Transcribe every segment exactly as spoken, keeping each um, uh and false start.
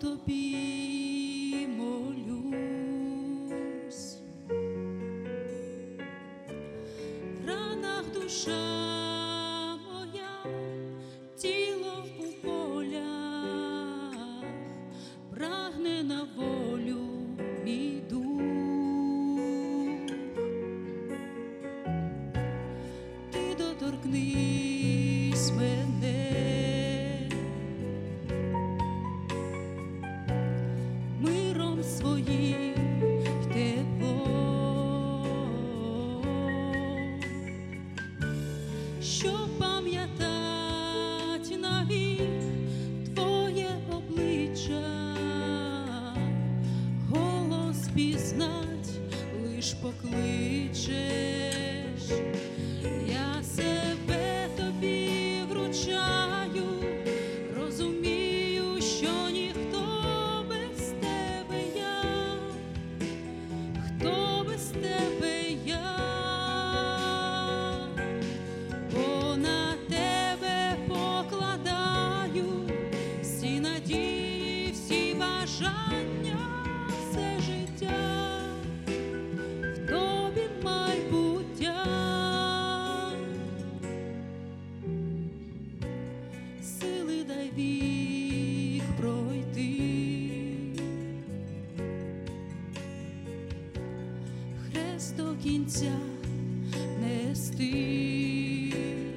тобі молюсь, в ранах душа моя, тіло у полях, прагне на волю мій дух. Ти доторкнись мене миром своїм теплом, щоб пам'ятать навік твоє обличчя, голос пізнать лиш покличеш. Я себе тобі вручаю, розумію, що ніхто без тебе я, хто без тебе я, бо на тебе покладаю всі надії, всі бажання, все життя, в тобі майбуття. Сили дай вік пройти, хрест до кінця нести,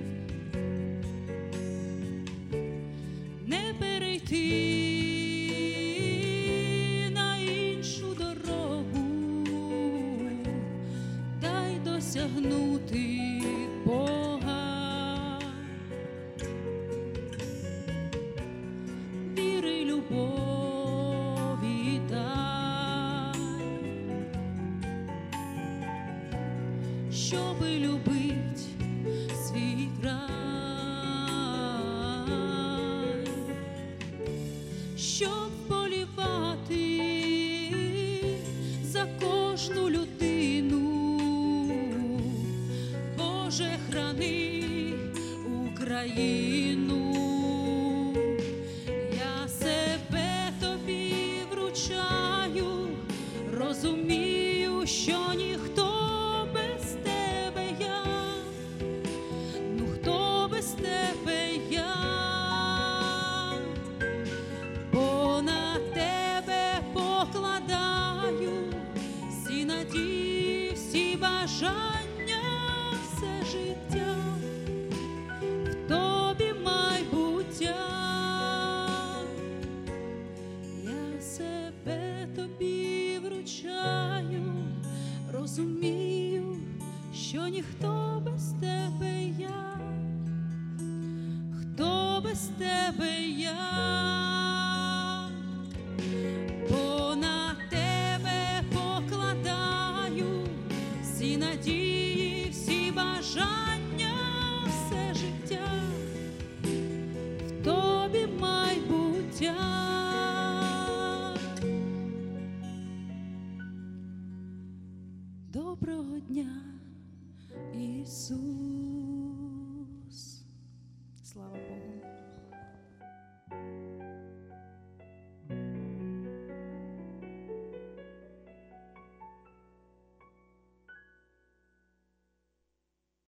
не перейти на іншу дорогу, дай досягнути Бога. Віри, любові дай, щоби любить свій край, щоб полівати за кожну людину. Боже, храни Україну. Я себе тобі вручаю, розумію, що ніхто без тебе я, ну хто без тебе я, бо на тебе покладаю всі надії, всі бажання, все життя, в тобі майбуття. Я себе тобі вручаю, розумію, що ніхто без тебе я, хто без тебе я, бо на тебе покладаю всі надії, всі бажання, все життя, в тобі майбуття. Доброго дня, Ісус.